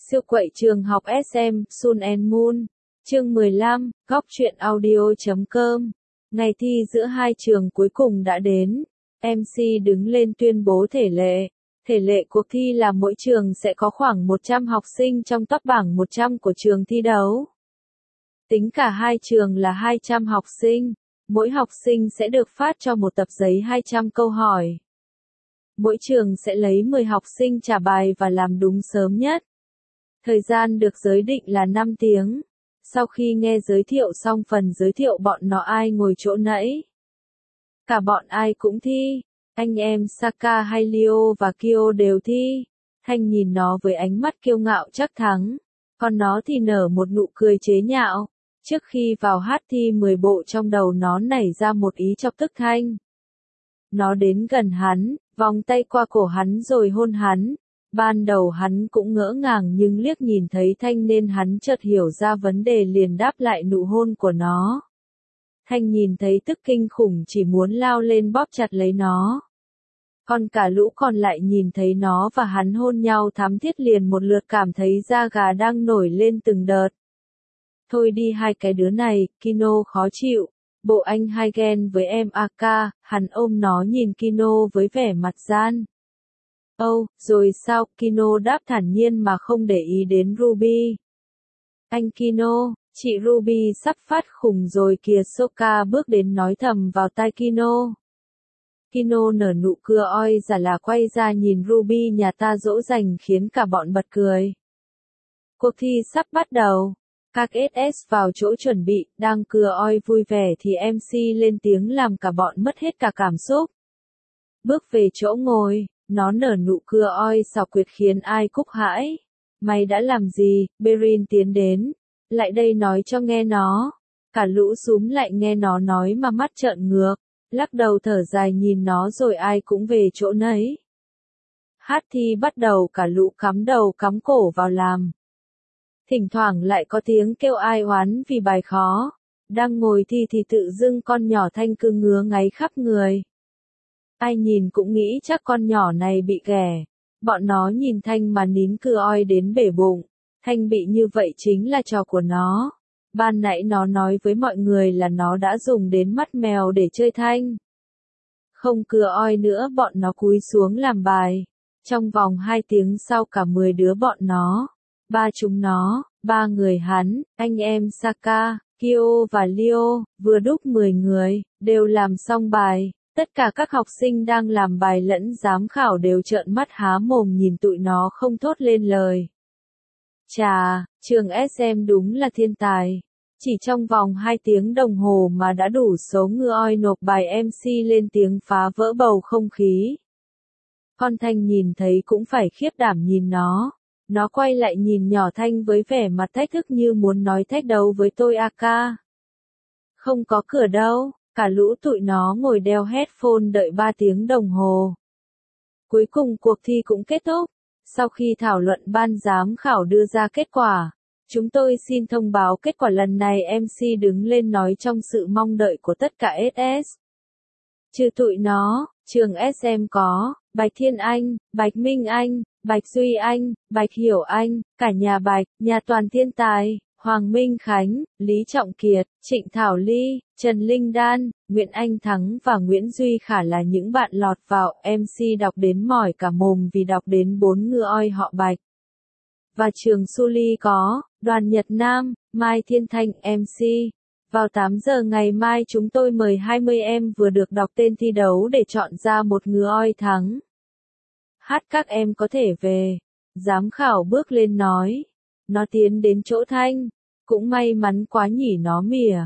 Siêu quậy trường học SM, Sun and Moon. Chương 15, góc truyện audio.com. Ngày thi giữa hai trường cuối cùng đã đến. MC đứng lên tuyên bố thể lệ. Thể lệ cuộc thi là mỗi trường sẽ có khoảng 100 học sinh trong top bảng 100 của trường thi đấu. Tính cả hai trường là 200 học sinh. Mỗi học sinh sẽ được phát cho một tập giấy 200 câu hỏi. Mỗi trường sẽ lấy 10 học sinh trả bài và làm đúng sớm nhất. Thời gian được giới định là 5 tiếng. Sau khi nghe giới thiệu xong phần giới thiệu bọn nó ai ngồi chỗ nãy. Cả bọn ai cũng thi. Anh em Saka hay Leo và Kyo đều thi. Thanh nhìn nó với ánh mắt kiêu ngạo chắc thắng. Còn nó thì nở một nụ cười chế nhạo. Trước khi vào hát thi 10 bộ trong đầu nó nảy ra một ý chọc tức Thanh. Nó đến gần hắn, vòng tay qua cổ hắn rồi hôn hắn. Ban đầu hắn cũng ngỡ ngàng nhưng liếc nhìn thấy Thanh nên hắn chợt hiểu ra vấn đề liền đáp lại nụ hôn của nó. Thanh nhìn thấy tức kinh khủng chỉ muốn lao lên bóp chặt lấy nó. Còn cả lũ còn lại nhìn thấy nó và hắn hôn nhau thắm thiết liền một lượt cảm thấy da gà đang nổi lên từng đợt. Thôi đi hai cái đứa này, Kino khó chịu. Bộ anh hai ghen với em Aka, hắn ôm nó nhìn Kino với vẻ mặt gian. Rồi sao, Kino đáp thản nhiên mà không để ý đến Ruby. Anh Kino, chị Ruby sắp phát khùng rồi kìa. Soka bước đến nói thầm vào tai Kino. Kino nở nụ cười oi giả là quay ra nhìn Ruby nhà ta dỗ dành khiến cả bọn bật cười. Cuộc thi sắp bắt đầu. Các SS vào chỗ chuẩn bị, đang cười oi vui vẻ thì MC lên tiếng làm cả bọn mất hết cả cảm xúc. Bước về chỗ ngồi, nó nở nụ cười oi xảo quyệt khiến ai cúc hãi. Mày đã làm gì? Berin tiến đến. Lại đây nói cho nghe nó. Cả lũ súm lại nghe nó nói mà mắt trợn ngược. Lắc đầu thở dài nhìn nó rồi ai cũng về chỗ nấy. Hát thi bắt đầu cả lũ cắm đầu cắm cổ vào làm. Thỉnh thoảng lại có tiếng kêu ai oán vì bài khó. Đang ngồi thi thì tự dưng con nhỏ Thanh cứ ngứa ngáy khắp người. Ai nhìn cũng nghĩ chắc con nhỏ này bị ghẻ. Bọn nó nhìn Thanh mà nín cười oi đến bể bụng. Thanh bị như vậy chính là trò của nó. Ban nãy nó nói với mọi người là nó đã dùng đến mắt mèo để chơi Thanh. Không cười oi nữa bọn nó cúi xuống làm bài. Trong vòng 2 tiếng sau cả 10 đứa bọn nó. Chúng nó, 3 người hắn, anh em Saka, Kyo và Leo, vừa đúc 10 người, đều làm xong bài. Tất cả các học sinh đang làm bài lẫn giám khảo đều trợn mắt há mồm nhìn tụi nó không thốt lên lời. Chà, trường SM đúng là thiên tài. Chỉ trong vòng 2 tiếng đồng hồ mà đã đủ số ngựa oi nộp bài MC lên tiếng phá vỡ bầu không khí. Con Thanh nhìn thấy cũng phải khiếp đảm nhìn nó. Nó quay lại nhìn nhỏ Thanh với vẻ mặt thách thức như muốn nói thách đấu với tôi Aka. Không có cửa đâu, cả lũ tụi nó ngồi đeo headphone đợi 3 tiếng đồng hồ. Cuối cùng cuộc thi cũng kết thúc. Sau khi thảo luận ban giám khảo đưa ra kết quả, chúng tôi xin thông báo kết quả lần này MC đứng lên nói trong sự mong đợi của tất cả SS. Trừ tụi nó, trường SM có, Bạch Thiên Anh, Bạch Minh Anh, Bạch Duy Anh, Bạch Hiểu Anh, cả nhà Bạch, nhà toàn thiên tài, Hoàng Minh Khánh, Lý Trọng Kiệt, Trịnh Thảo Ly, Trần Linh Đan, Nguyễn Anh Thắng và Nguyễn Duy Khả là những bạn lọt vào. MC đọc đến mỏi cả mồm vì đọc đến 4 ngựa oi họ Bạch. Và trường Suli có, Đoàn Nhật Nam, Mai Thiên Thanh MC. Vào 8 giờ ngày mai chúng tôi mời 20 em vừa được đọc tên thi đấu để chọn ra một ngựa oi thắng. Hát các em có thể về. Giám khảo bước lên nói. Nó tiến đến chỗ Thanh. Cũng may mắn quá nhỉ nó mỉa.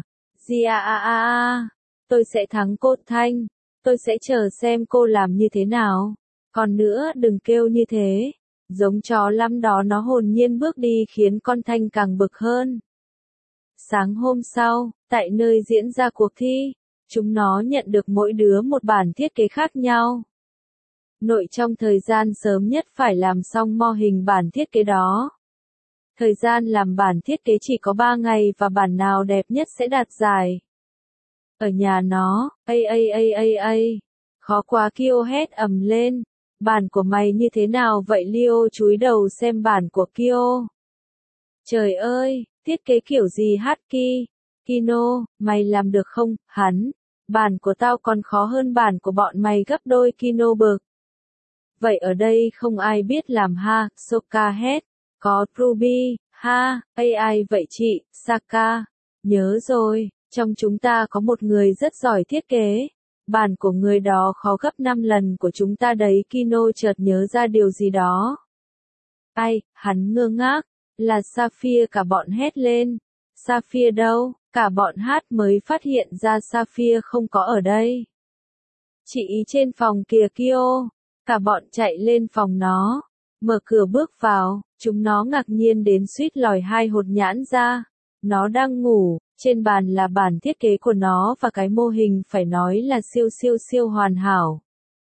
Tôi sẽ thắng cô Thanh. Tôi sẽ chờ xem cô làm như thế nào. Còn nữa đừng kêu như thế. Giống chó lắm đó nó hồn nhiên bước đi khiến con Thanh càng bực hơn. Sáng hôm sau, tại nơi diễn ra cuộc thi, chúng nó nhận được mỗi đứa một bản thiết kế khác nhau. Nội trong thời gian sớm nhất phải làm xong mô hình bản thiết kế đó. Thời gian làm bản thiết kế chỉ có 3 ngày và bản nào đẹp nhất sẽ đạt giải. Ở nhà nó, khó quá kêu hét ầm lên. Bản của mày như thế nào vậy? Leo chúi đầu xem bản của Kyo. Trời ơi, thiết kế kiểu gì Haki? Kino, mày làm được không? Hắn, bản của tao còn khó hơn bản của bọn mày gấp đôi. Kino bực. Vậy ở đây không ai biết làm ha? Sokka hét. Có Ruby, ha, AI vậy chị, Sokka. Nhớ rồi, trong chúng ta có một người rất giỏi thiết kế. Bản của người đó khó gấp 5 lần của chúng ta đấy. Kino chợt nhớ ra điều gì đó. Ai, hắn ngơ ngác. Là Sapphire, cả bọn hét lên. Sapphire đâu? Cả bọn hát mới phát hiện ra Sapphire không có ở đây. Chị ý trên phòng kìa Kyo. Cả bọn chạy lên phòng nó. Mở cửa bước vào, chúng nó ngạc nhiên đến suýt lòi hai hột nhãn ra. Nó đang ngủ, trên bàn là bản thiết kế của nó và cái mô hình phải nói là siêu hoàn hảo.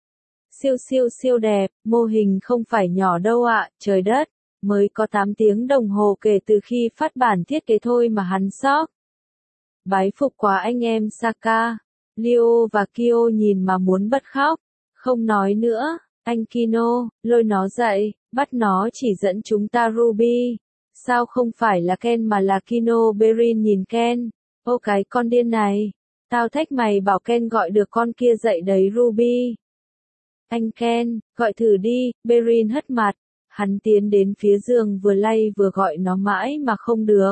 Siêu đẹp, mô hình không phải nhỏ đâu ạ, trời đất. Mới có 8 tiếng đồng hồ kể từ khi phát bản thiết kế thôi mà hắn sốc. Bái phục quá anh em Sokka. Leo và Kyo nhìn mà muốn bật khóc. Không nói nữa, anh Kino, lôi nó dậy, bắt nó chỉ dẫn chúng ta Ruby. Sao không phải là Ken mà là Kino? Berin nhìn Ken. Ô cái con điên này. Tao thách mày bảo Ken gọi được con kia dậy đấy Ruby. Anh Ken, gọi thử đi. Berin hất mặt. Hắn tiến đến phía giường vừa lay vừa gọi nó mãi mà không được.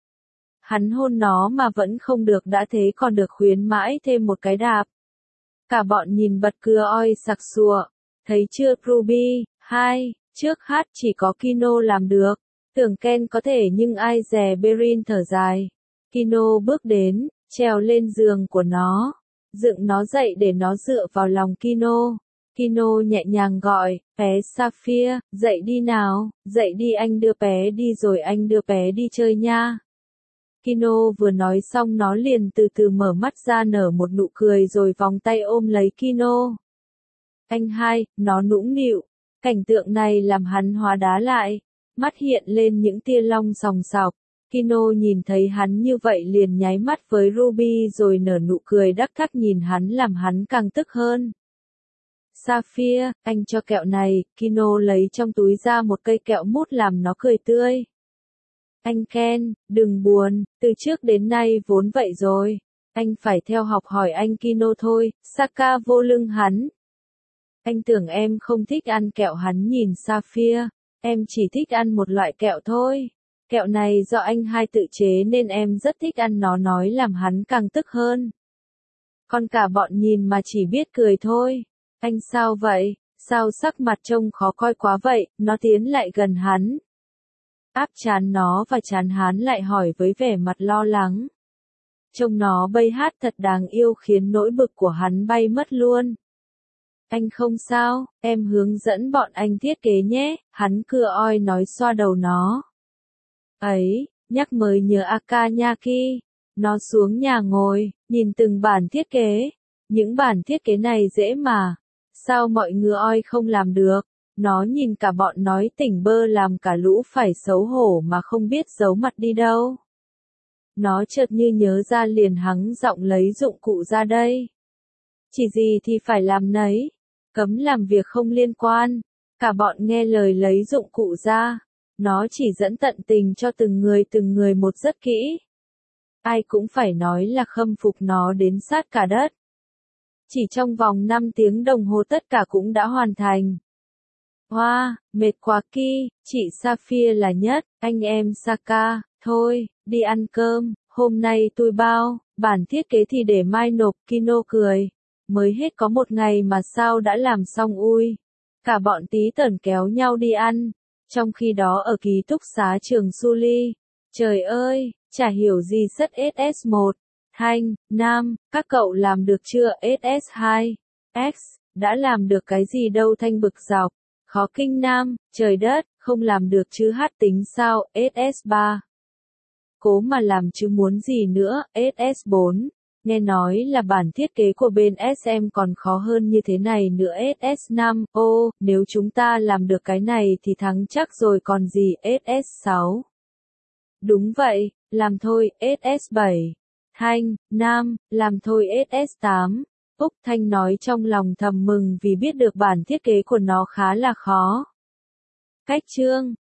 Hắn hôn nó mà vẫn không được, đã thế còn được khuyến mãi thêm một cái đạp. Cả bọn nhìn bật cười oi sặc sụa. Thấy chưa Ruby, trước hát chỉ có Kino làm được. Tưởng Ken có thể nhưng ai dè. Berin thở dài. Kino bước đến, trèo lên giường của nó. Dựng nó dậy để nó dựa vào lòng Kino. Kino nhẹ nhàng gọi, bé Sapphire, dậy đi nào, dậy đi, anh đưa bé đi rồi anh đưa bé đi chơi nha. Kino vừa nói xong nó liền từ từ mở mắt ra, nở một nụ cười rồi vòng tay ôm lấy Kino. Anh hai, nó nũng nịu. Cảnh tượng này làm hắn hóa đá lại. Mắt hiện lên những tia long sòng sọc. Kino nhìn thấy hắn như vậy liền nháy mắt với Ruby rồi nở nụ cười đắc thắc nhìn hắn làm hắn càng tức hơn. Sapphire, anh cho kẹo này. Kino lấy trong túi ra một cây kẹo mút làm nó cười tươi. Anh Ken, đừng buồn, từ trước đến nay vốn vậy rồi. Anh phải theo học hỏi anh Kino thôi. Sokka vô lưng hắn. Anh tưởng em không thích ăn kẹo. Hắn nhìn Sapphire. Em chỉ thích ăn một loại kẹo thôi. Kẹo này do anh hai tự chế nên em rất thích ăn, nó nói làm hắn càng tức hơn. Còn cả bọn nhìn mà chỉ biết cười thôi. Anh sao vậy? Sao sắc mặt trông khó coi quá vậy? Nó tiến lại gần hắn. Áp trán nó và trán hắn lại hỏi với vẻ mặt lo lắng. Trông nó bay hát thật đáng yêu khiến nỗi bực của hắn bay mất luôn. Anh không sao, em hướng dẫn bọn anh thiết kế nhé, hắn cưa oi nói xoa đầu nó. Ấy, nhắc mới nhớ Akanyaki. Nó xuống nhà ngồi, nhìn từng bản thiết kế. Những bản thiết kế này dễ mà. Sao mọi người oi không làm được? Nó nhìn cả bọn nói tỉnh bơ làm cả lũ phải xấu hổ mà không biết giấu mặt đi đâu. Nó chợt như nhớ ra liền hắng giọng lấy dụng cụ ra đây. Chỉ gì thì phải làm nấy. Cấm làm việc không liên quan. Cả bọn nghe lời lấy dụng cụ ra. Nó chỉ dẫn tận tình cho từng người một rất kỹ. Ai cũng phải nói là khâm phục nó đến sát cả đất. Chỉ trong vòng 5 tiếng đồng hồ tất cả cũng đã hoàn thành. Wow, mệt quá Ki, chị Sapphire là nhất, anh em Sokka, thôi, đi ăn cơm, hôm nay tôi bao, bản thiết kế thì để mai nộp. Kino cười. Mới hết có một ngày mà sao đã làm xong ui. Cả bọn tí tởn kéo nhau đi ăn. Trong khi đó ở ký túc xá trường Suli. Trời ơi, chả hiểu gì sất SS1. Thanh, Nam, các cậu làm được chưa? SS2. X, đã làm được cái gì đâu? Thanh bực dọc. Khó kinh Nam, trời đất, không làm được chứ hát tính sao? SS3. Cố mà làm chứ muốn gì nữa? SS4. Nghe nói là bản thiết kế của bên SM còn khó hơn như thế này nữa. SS5, ô, nếu chúng ta làm được cái này thì thắng chắc rồi còn gì. SS6. Đúng vậy, làm thôi. SS7. Thanh, Nam, làm thôi. SS8. Úc Thanh nói trong lòng thầm mừng vì biết được bản thiết kế của nó khá là khó. Cách chương